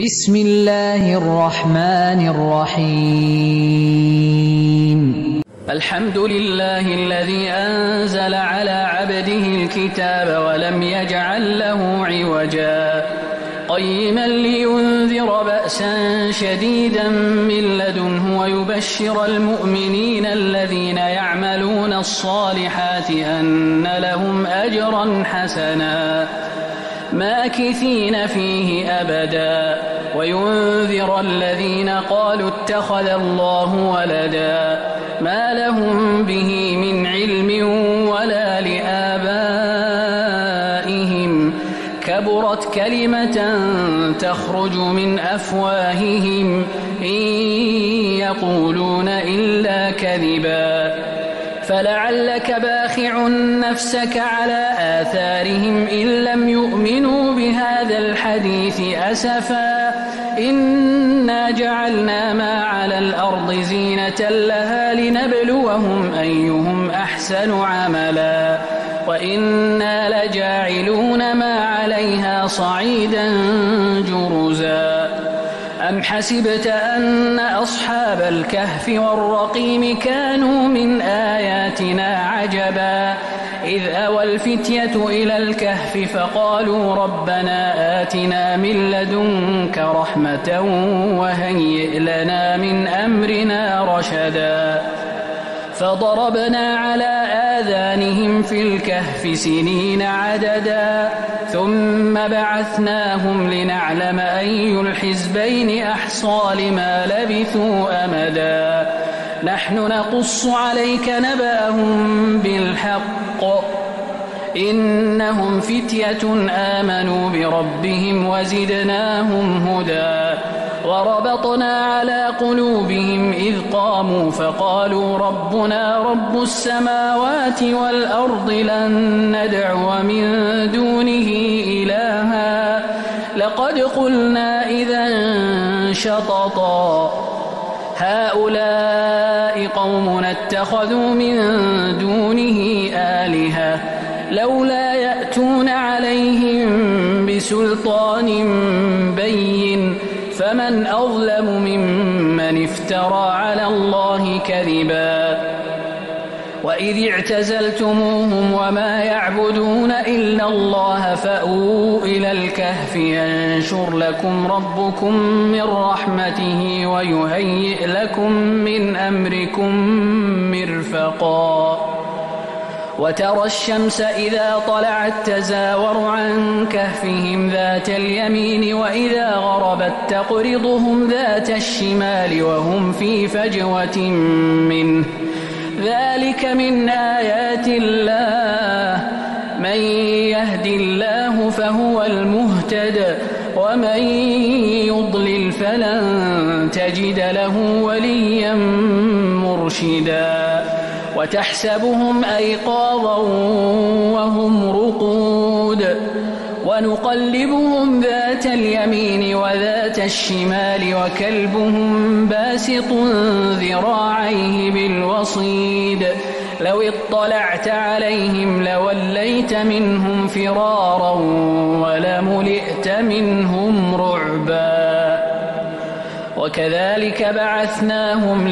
بسم الله الرحمن الرحيم. الحمد لله الذي أنزل على عبده الكتاب ولم يجعل له عوجا قيما لينذر بأسا شديدا من لدنه ويبشر المؤمنين الذين يعملون الصالحات أن لهم أجرا حسنا ماكثين فيه أبدا وينذر الذين قالوا اتخذ الله ولدا ما لهم به من علم ولا لآبائهم كبرت كلمة تخرج من أفواههم إن يقولون إلا كذبا فلعلك باخع نفسك على آثارهم إن لم يؤمنوا بهذا الحديث أسفا إنا جعلنا ما على الأرض زينة لها لنبلوهم أيهم أحسن عملا وإنا لجاعلون ما عليها صعيدا جرزا أم حسبت أن أصحاب الكهف والرقيم كانوا من آياتنا عجبا إذ أوى الفتية إلى الكهف فقالوا ربنا آتنا من لدنك رحمة وهيئ لنا من أمرنا رشدا فضربنا على آذانهم في الكهف سنين عددا ثم بعثناهم لنعلم أي الحزبين أحصى لما لبثوا أمدا نحن نقص عليك نبأهم بالحق إنهم فتية آمنوا بربهم وزدناهم هدى وربطنا على قلوبهم إذ قاموا فقالوا ربنا رب السماوات والأرض لن ندعو من دونه إلها لقد قلنا إذا شططا هؤلاء قومنا اتخذوا من دونه آلهة لولا يأتون عليهم بسلطان بين فمن أظلم ممن افترى على الله كذبا وإذ اعتزلتموهم وما يعبدون إلا الله فأووا إلى الكهف ينشر لكم ربكم من رحمته ويهيئ لكم من أمركم مرفقا وترى الشمس إذا طلعت تزاور عن كهفهم ذات اليمين وإذا غربت تقرضهم ذات الشمال وهم في فجوة منه ذلك من آيات الله من يهد الله فهو المهتد ومن يضلل فلن تجد له وليا مرشدا وتحسبهم أيقاظا وهم رقود ونقلبهم ذات اليمين وذات الشمال وكلبهم باسط ذراعيه بالوصيد لو اطلعت عليهم لوليت منهم فرارا ولملئت منهم رعبا وكذلك بعثناهم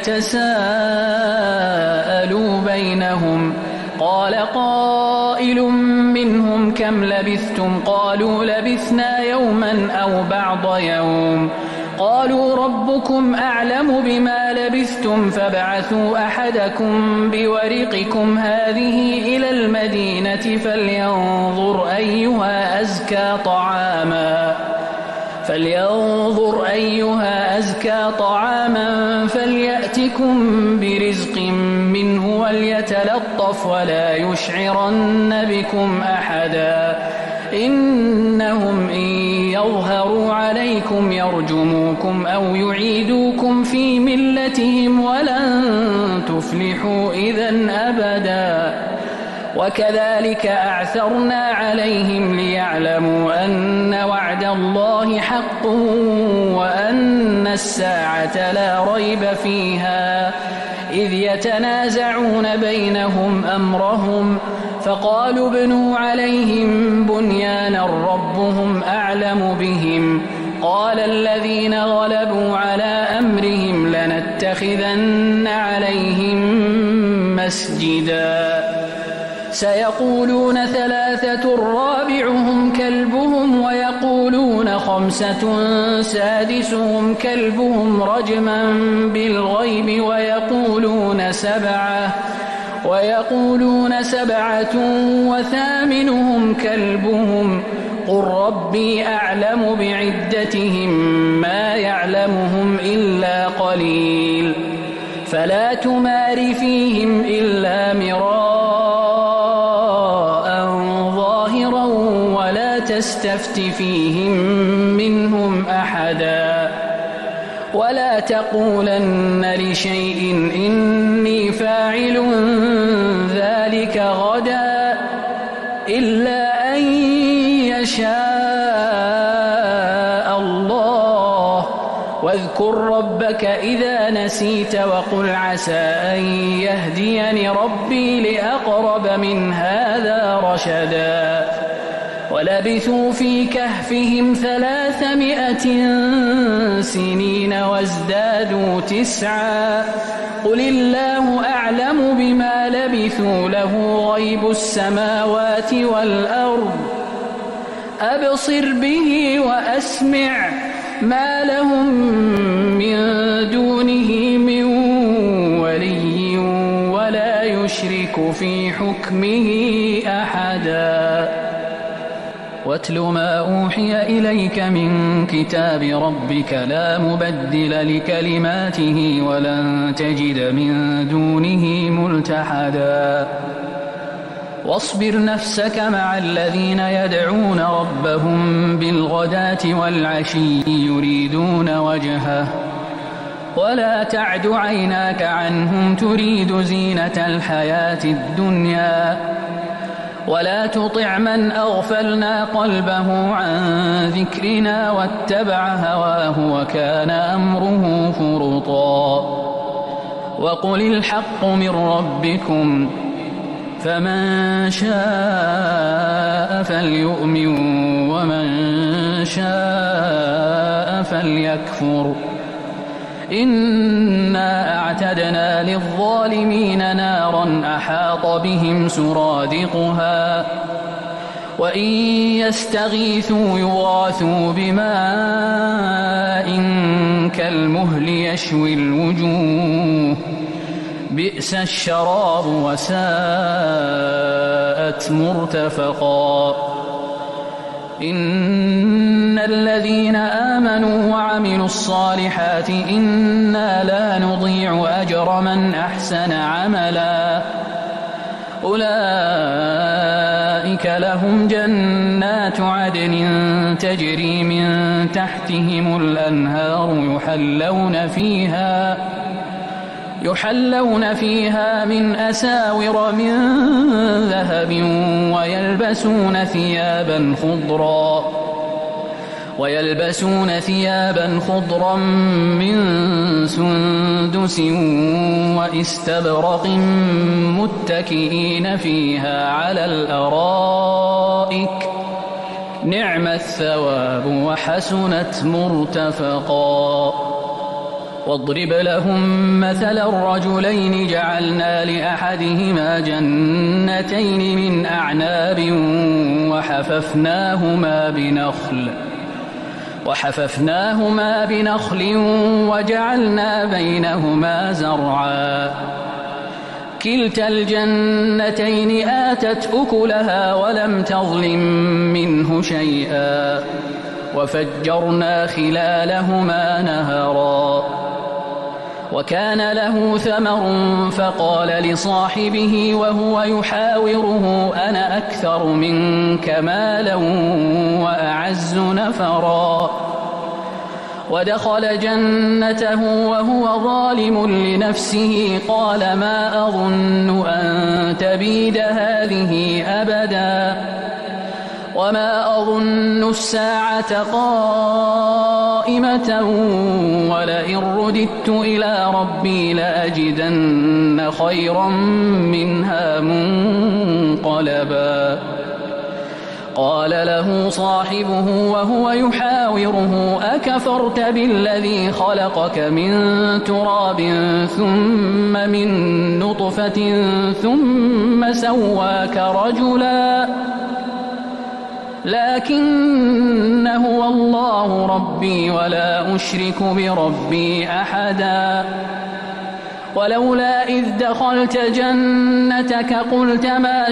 ليتساءلوا بينهم قال قائل منهم كم لبثتم قالوا لبثنا يوما أو بعض يوم قالوا ربكم أعلم بما لبثتم فابعثوا أحدكم بورقكم هذه إلى المدينة فلينظر أيها أزكى طعاما فليأتكم برزق منه وليتلطف ولا يشعرن بكم أحدا إنهم إن يظهروا عليكم يرجموكم أو يعيدوكم في ملتهم ولن تفلحوا إذا أبدا وكذلك أعثرنا عليهم ليعلموا أن وعد الله حق وأن الساعة لا ريب فيها إذ يتنازعون بينهم أمرهم فقالوا ابنوا عليهم بنيانا ربهم أعلم بهم قال الذين غلبوا على أمرهم لنتخذن عليهم مسجدا سيقولون 3 رابعهم كلبهم ويقولون 5 سادسهم كلبهم رجما بالغيب ويقولون 7 وثامنهم كلبهم قل ربي أعلم بعدتهم ما يعلمهم إلا قليل فلا تمار فيهم إلا مراء ظاهرا ولا تستفت فيهم منهم أحدا ولا تقولن لشيء إني فاعل ذلك غدا إلا أن يشاء الله واذكر ربك إذا نسيت وقل عسى أن يهديني ربي لأقرب من هذا رشدا ولبثوا في كهفهم 300 سنين وازدادوا 9 قل الله أعلم بما لبثوا له غيب السماوات والأرض أبصر به وأسمع ما لهم من دونه من ولي ولا يشرك في حكمه أحدا واتل ما أوحي إليك من كتاب ربك لا مبدل لكلماته ولن تجد من دونه ملتحدا واصبر نفسك مع الذين يدعون ربهم بالغداة والعشي يريدون وجهه ولا تعد عيناك عنهم تريد زينة الحياة الدنيا ولا تطع من أغفلنا قلبه عن ذكرنا واتبع هواه وكان أمره فرطا وقل الحق من ربكم فمن شاء فليؤمن ومن شاء فليكفر إنا أعتدنا للظالمين نارا أحاط بهم سرادقها وإن يستغيثوا يغاثوا بماء كالمهل يشوي الوجوه بئس الشراب وساءت مرتفقا إن الذين آمنوا وعملوا الصالحات إنا لا نضيع أجر من أحسن عملا أولئك لهم جنات عدن تجري من تحتهم الأنهار يحلون فيها من أساور من ذهب ويلبسون ثيابا خضرا من سندس واستبرق متكئين فيها على الأرائك نعم الثواب وحسنت مرتفقا واضرب لهم مثل الرجلين جعلنا لأحدهما جنتين من أعناب وحففناهما بنخل وجعلنا بينهما زرعا كلتا الجنتين آتت أكلها ولم تظلم منه شيئا وفجرنا خلالهما نهرا وكان له ثمر فقال لصاحبه وهو يحاوره أنا أكثر منك مالا وأعز نفرا ودخل جنته وهو ظالم لنفسه قال ما أظن أن تبيد هذه أبدا وما أظن الساعة قائمة ولئن رددت إلى ربي لأجدن خيرا منها منقلبا قال له صاحبه وهو يحاوره أكفرت بالذي خلقك من تراب ثم من نطفة ثم سواك رجلا لكن هو الله ربي ولا أشرك بربي أحدا ولولا إذ دخلت جنتك قلت ما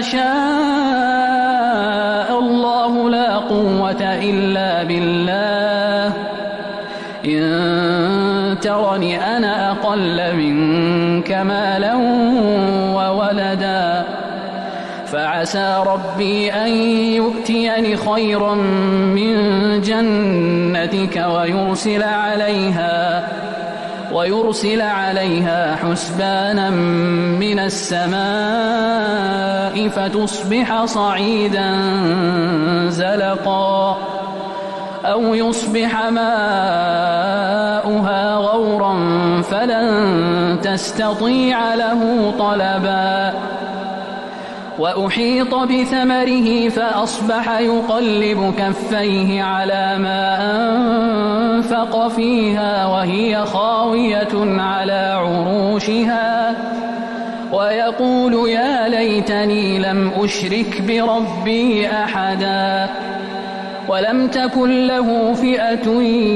شاء الله لا قوة إلا بالله إن ترني أنا أقل منك مالا وولدا فعسى ربي أن يؤتيني خيرا من جنتك ويرسل عليها حسبانا من السماء فتصبح صعيدا زلقا أو يصبح ماؤها غورا فلن تستطيع له طلبا وأحيط بثمره فأصبح يقلب كفيه على ما أنفق فيها وهي خاوية على عروشها ويقول يا ليتني لم أشرك بربي أحدا ولم تكن له فئة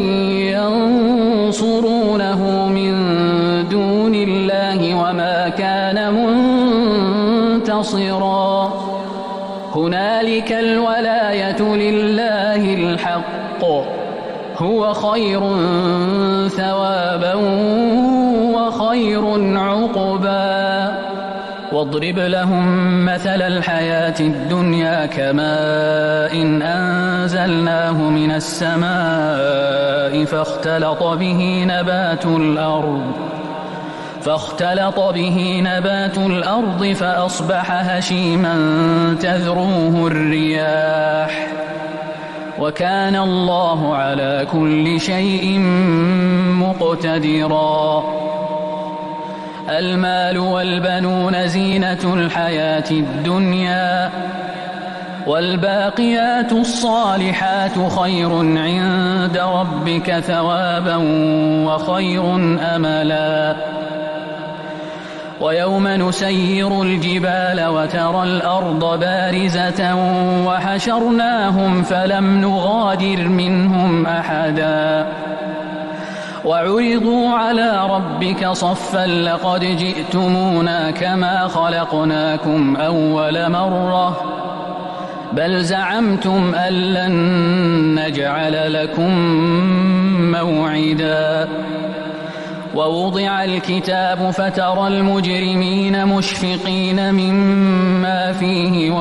ينصرونه من دون الله وما كان منتصرا هنالك الولاية لله الحق هو خير ثوابا وخير عقبا واضرب لهم مثل الحياة الدنيا كماء إن أنزلناه من السماء فاختلط به نبات الأرض فأصبح هشيما تذروه الرياح وكان الله على كل شيء مقتدرا المال والبنون زينة الحياة الدنيا والباقيات الصالحات خير عند ربك ثوابا وخير أملا ويوم نسير الجبال وترى الأرض بارزة وحشرناهم فلم نغادر منهم أحدا وعرضوا على ربك صفا لقد جئتمونا كما خلقناكم أول مرة بل زعمتم أن لن نجعل لكم موعدا ووضع الكتاب فترى المجرمين مشفقين مما فيه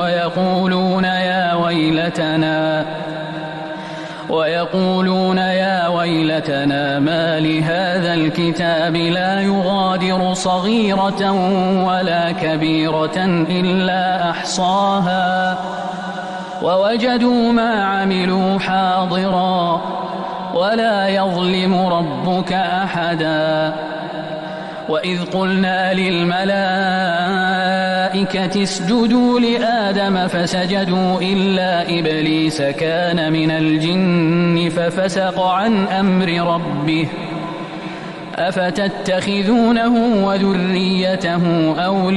ويقولون يا ويلتنا ما لهذا الكتاب لا يغادر صغيرة ولا كبيرة إلا أحصاها ووجدوا ما عملوا حاضرا ولا يظلم ربك أحدا وإذ قلنا للملائكة اسجدوا لآدم فسجدوا إلا إبليس كان من الجن ففسق عن أمر ربه أفتتخذونه وذريته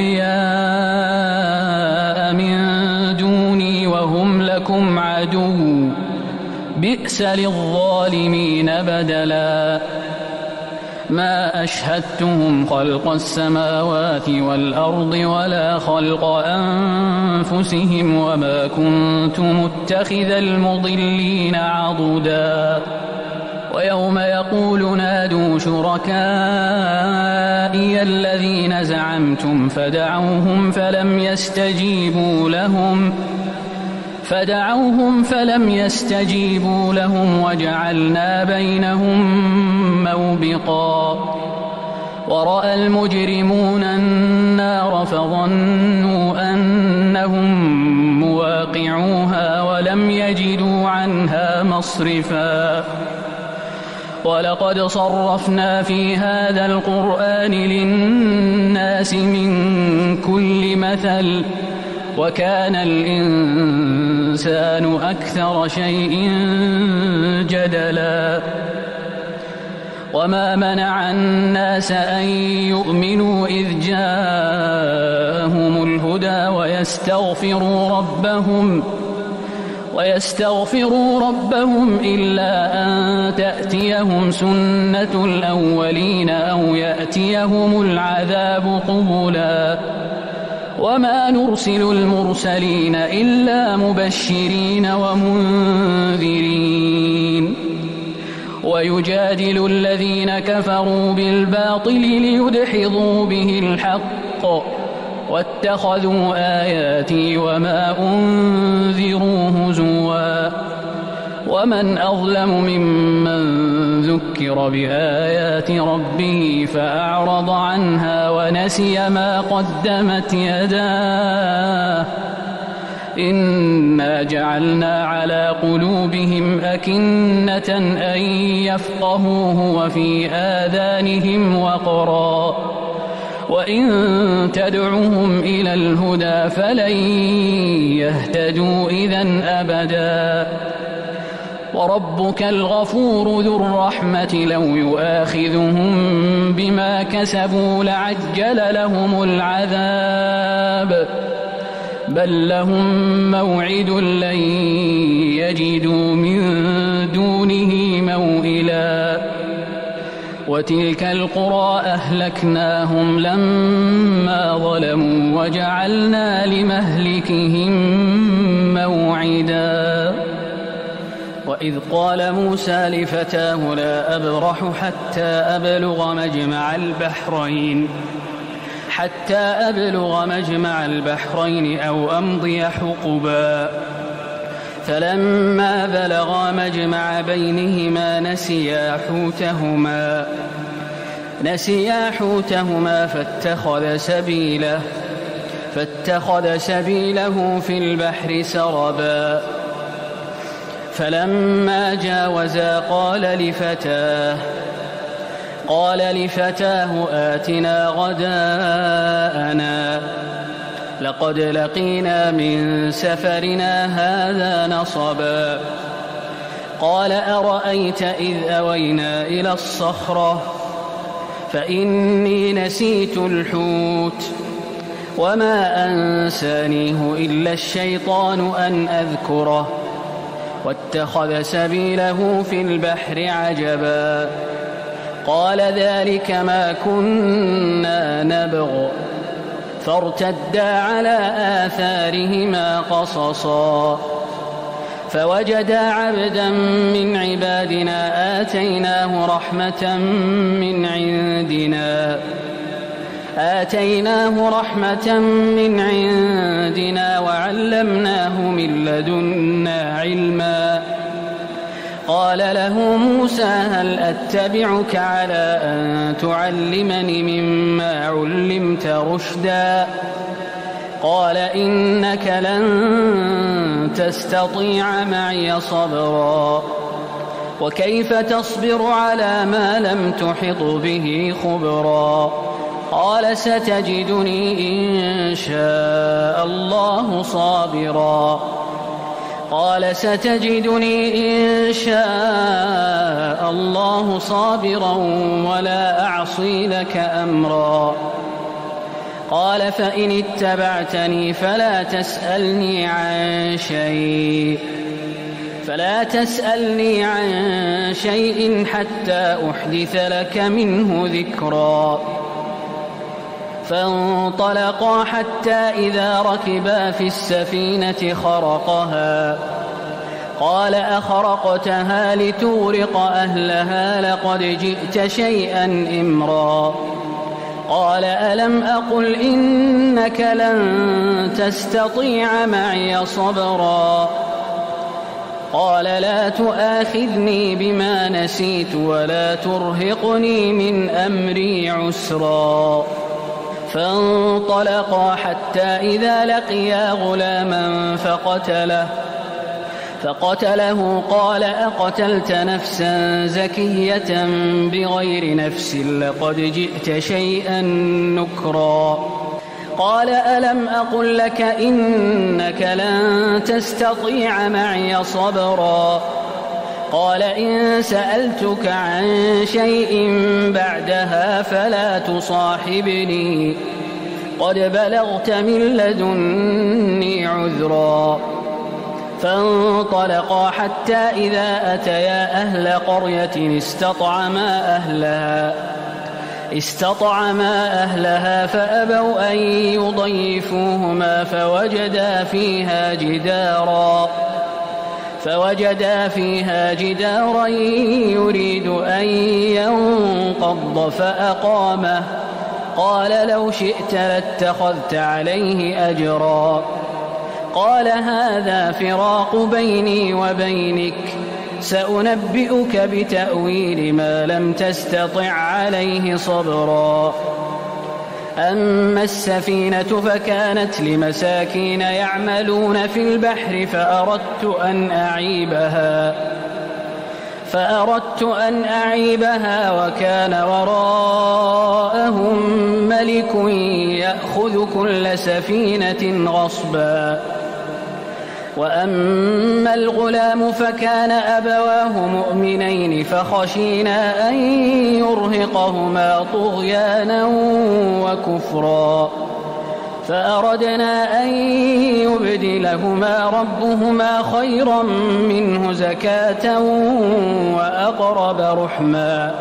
أولياء من دوني وهم لكم عدو بئس للظالمين بدلا ما أشهدتهم خلق السماوات والأرض ولا خلق أنفسهم وما كنت متخذ المضلين عضدا ويوم يقول نادوا شركائي الذين زعمتم فدعوهم فلم يستجيبوا لهم وجعلنا بينهم موبقا ورأى المجرمون النار فظنوا أنهم مواقعوها ولم يجدوا عنها مصرفا ولقد صرفنا في هذا القرآن للناس من كل مثل وكان الإنسان أكثر شيء جدلا وما منع الناس أن يؤمنوا إذ جاءهم الهدى ويستغفروا ربهم إلا أن تأتيهم سنة الأولين أو يأتيهم العذاب قبلا وما نرسل المرسلين إلا مبشرين ومنذرين ويجادل الذين كفروا بالباطل ليدحضوا به الحق واتخذوا آياتي وما أنذروا هزوا ومن أظلم ممن ذكر بآيات ربه فأعرض عنها ونسي ما قدمت يداه إنا جعلنا على قلوبهم أكنة أن يفقهوه وفي آذانهم وقرا وإن تدعهم إلى الهدى فلن يهتدوا إذن أبدا وربك الغفور ذو الرحمة لو يؤاخذهم بما كسبوا لعجل لهم العذاب بل لهم موعد لن يجدوا من دونه موئلا وتلك القرى أهلكناهم لما ظلموا وجعلنا لمهلكهم موعدا وإذ قال موسى لفتاه لا أبرح حتى أبلغ مجمع البحرين أو أمضي حقبا فلما بلغا مجمع بينهما نسيا حوتهما فاتخذ سبيله في البحر سربا فلما جاوزا قال لفتاه آتنا غداءنا لقد لقينا من سفرنا هذا نصبا قال أرأيت إذ أوينا إلى الصخرة فإني نسيت الحوت وما أنسانيه إلا الشيطان أن أذكره واتخذ سبيله في البحر عجبا قال ذلك ما كنا نبغ فارتدا على آثارهما قصصا فوجدا عبدا من عبادنا آتيناه رحمة من عندنا وعلمناه من لدنا علما قال له موسى هل أتبعك على أن تعلمني مما علمت رشدا قال إنك لن تستطيع معي صبرا وكيف تصبر على ما لم تحط به خبرا قال ستجدني إن شاء الله صابرا ولا أعصي لك أمرا قال فإن اتبعتني فلا تسألني عن شيء حتى أحدث لك منه ذكرا فانطلقا حتى إذا ركبا في السفينة خرقها قال أخرقتها لتغرق أهلها لقد جئت شيئا إمرا قال ألم أقل إنك لن تستطيع معي صبرا قال لا تؤاخذني بما نسيت ولا ترهقني من أمري عسرا فانطلقا حتى إذا لقيا غلاما فقتله قال أقتلت نفسا زكية بغير نفس لقد جئت شيئا نكرا قال ألم أقل لك إنك لن تستطيع معي صبرا قال إن سألتك عن شيء بعدها فلا تصاحبني قد بلغت من لدني عذرا فانطلقا حتى إذا أتيا أهل قرية استطعما أهلها فأبوا أن يضيفوهما فوجدا فيها جدارا يريد أن ينقض فأقامه قال لو شئت لاتخذت عليه أجرا قال هذا فراق بيني وبينك سأنبئك بتأويل ما لم تستطع عليه صبرا أما السفينة فكانت لمساكين يعملون في البحر فأردت أن أعيبها وكان وراءهم ملك يأخذ كل سفينة غصبا وأما الغلام فكان أبواه مؤمنين فخشينا أن يرهقهما طغيانا وكفرا فأردنا أن يبدلهما ربهما خيرا منه زكاة وأقرب رحما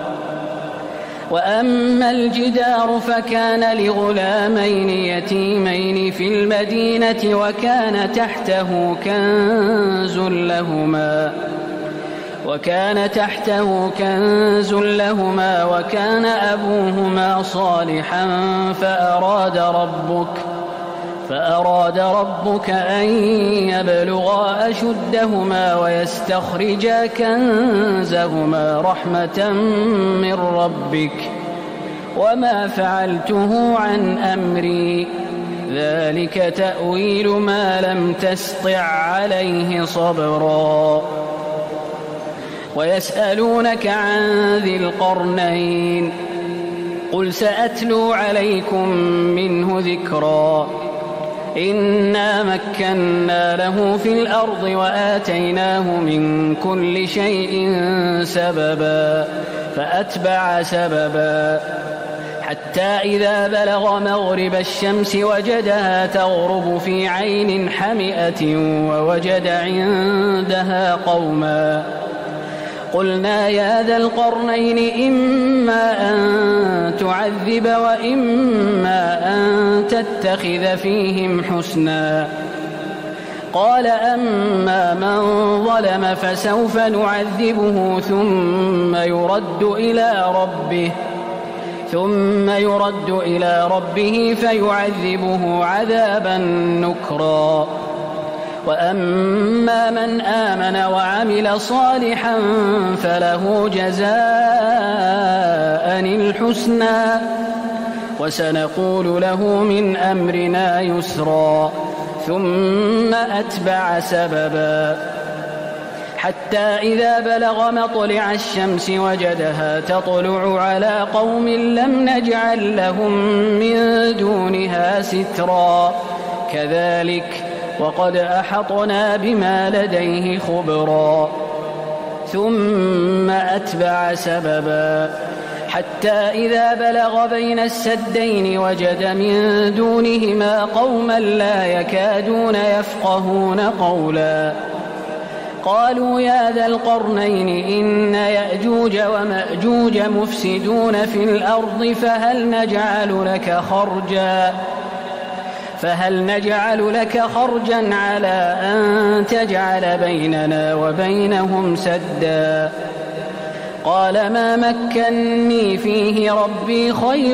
وأما الجدار فكان لغلامين يتيمين في المدينة وكان تحته كنز لهما وكان أبوهما صالحا فأراد ربك أن يبلغا أشدهما ويستخرجا كنزهما رحمة من ربك وما فعلته عن أمري ذلك تأويل ما لم تسطع عليه صبرا ويسألونك عن ذي القرنين قل سأتلو عليكم منه ذكرا إنا مكنا له في الأرض وآتيناه من كل شيء سببا فأتبع سببا حتى إذا بلغ مغرب الشمس وجدها تغرب في عين حمئة ووجد عندها قوما قلنا يا ذا القرنين إما أن تعذب وإما أن تتخذ فيهم حسنا قال أما من ظلم فسوف نعذبه ثم يرد إلى ربه فيعذبه عذابا نكرا وأما من آمن وعمل صالحا فله جزاء الحسنى وسنقول له من أمرنا يسرا ثم أتبع سببا حتى إذا بلغ مطلع الشمس وجدها تطلع على قوم لم نجعل لهم من دونها سترا كذلك وقد أحطنا بما لديه خبرا ثم أتبع سببا حتى إذا بلغ بين السدين وجد من دونهما قوما لا يكادون يفقهون قولا قالوا يا ذا القرنين إن يأجوج ومأجوج مفسدون في الأرض فهل نجعل لك خرجا على أن تجعل بيننا وبينهم سدا قال ما مكني فيه ربي خير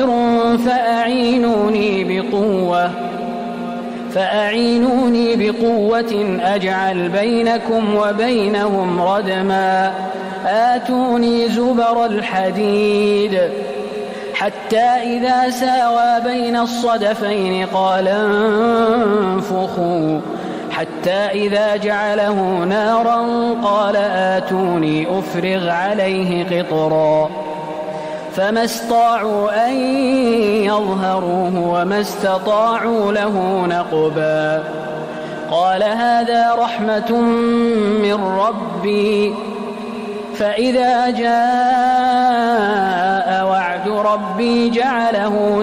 فأعينوني بقوة أجعل بينكم وبينهم ردما آتوني زبر الحديد حتى إذا ساوى بين الصدفين قال انفخوا حتى إذا جعله نارا قال آتوني أفرغ عليه قطرا فما استطاعوا أن يظهروه وما استطاعوا له نقبا. قال هذا رحمة من ربي فإذا جاء وعد ربي جعله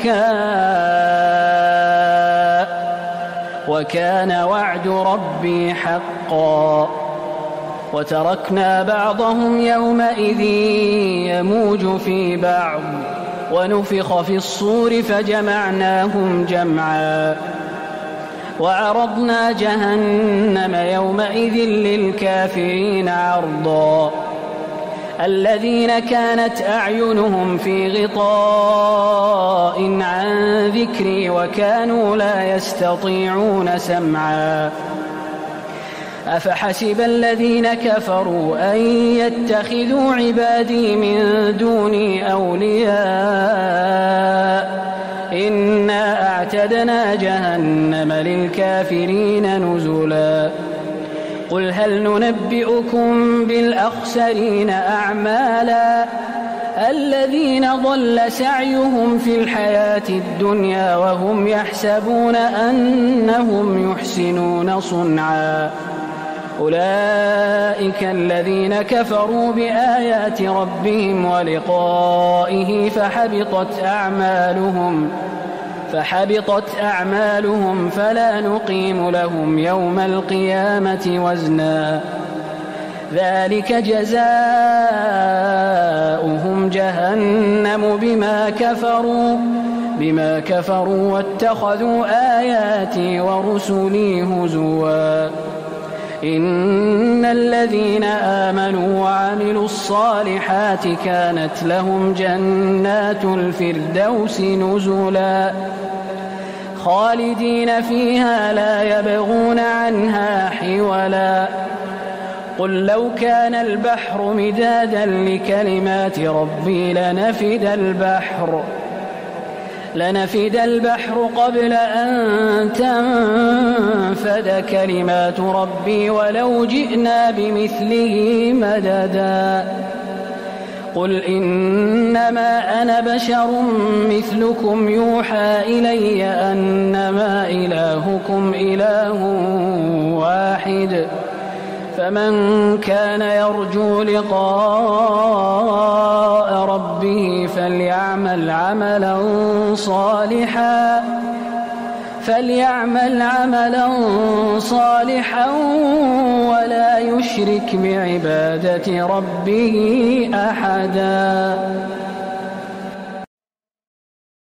دكاء وكان وعد ربي حقا. وتركنا بعضهم يومئذ يموج في بعض ونفخ في الصور فجمعناهم جمعا وعرضنا جهنم يومئذ للكافرين عرضا. الذين كانت أعينهم في غطاء عن ذكري وكانوا لا يستطيعون سمعا. أفحسب الذين كفروا أن يتخذوا عبادي من دوني أولياء إنا أعتدنا جهنم للكافرين نزلا. قل هل ننبئكم بالأخسرين أعمالا الذين ضل سعيهم في الحياة الدنيا وهم يحسبون أنهم يحسنون صنعا. أولئك الذين كفروا بآيات ربهم ولقائه فحبطت أعمالهم فلا نقيم لهم يوم القيامة وزنا. ذلك جزاؤهم جهنم بما كفروا واتخذوا آياتي ورسلي هزوا. إن الذين آمنوا وعملوا الصالحات كانت لهم جنات الفردوس نزلا خالدين فيها لا يبغون عنها حولا. قل لو كان البحر مدادا لكلمات ربي لنفد البحر قبل أن تنفد كلمات ربي ولو جئنا بمثله مددا. قل إنما أنا بشر مثلكم يوحى إلي أنما إلهكم إله واحد فمن كان يرجو لقاء ربه فليعمل عملا صالحا ولا يشرك بعبادة ربه أحدا.